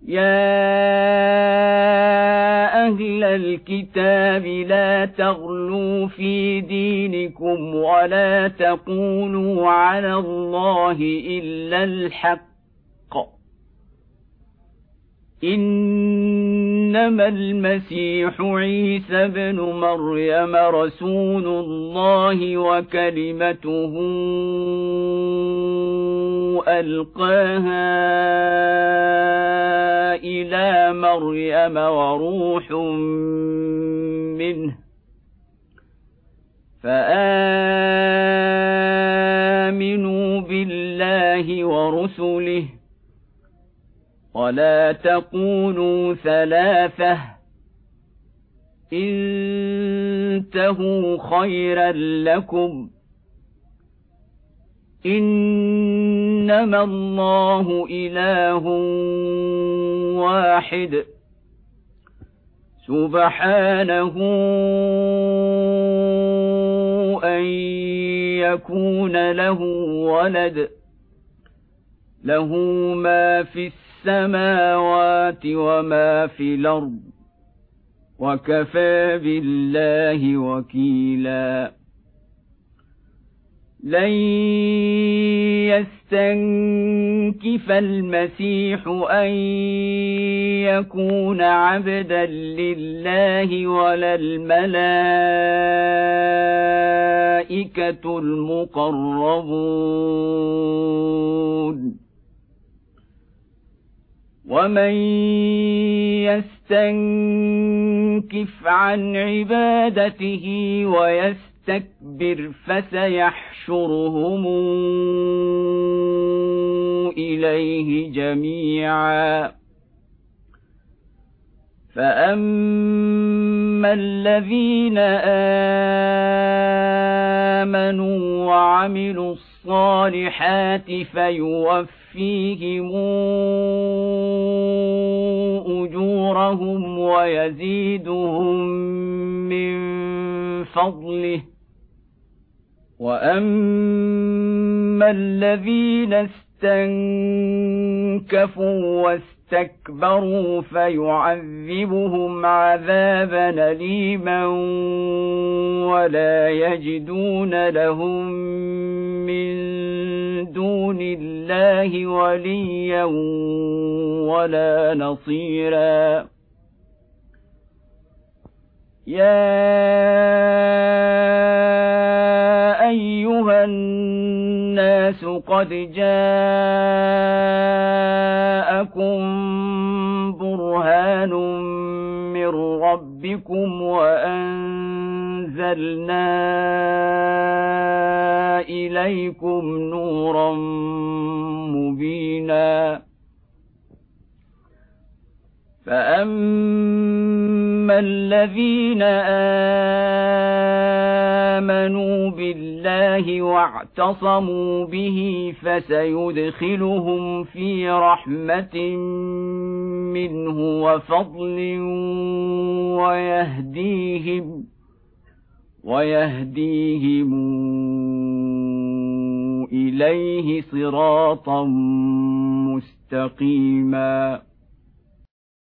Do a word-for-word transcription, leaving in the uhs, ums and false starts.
يا أهل الكتاب لا تغلوا في دينكم ولا تقولوا على الله إلا الحق، إنما المسيح عيسى بن مريم رسول الله وكلمته ألقاها إلى مريم وروح منه، فآمنوا بالله ورسله ولا تقولوا ثلاثة، انتهوا خيرا لكم، إنما الله إله واحد سبحانه أن يكون له ولد، له ما في السماوات وما في الأرض، وكفى بالله وكيلا. لن يستنكف المسيح أن يكون عبدا لله ولا الملائكة المقربون، ومن يستنكف عن عبادته ويستكبر فسيحشرهم إليه جميعا. فأما الذين آمنوا وعملوا الصالحات فيوفيهم أجورهم ويزيدهم من فضله، وأما الذين استنكفوا واستكبروا فيعذبهم عذابا أليما ولا يجدون لهم من دون الله وليا ولا نصيرا. يا أيها الناس قد جاءكم برهان من ربكم وأنزلنا إليكم نورا مبينا. فأما الذين آمنوا بالله واعتصموا به فسيدخلهم في رحمة منه وفضل ويهديهم ويهديهم إليه صراطا مستقيما.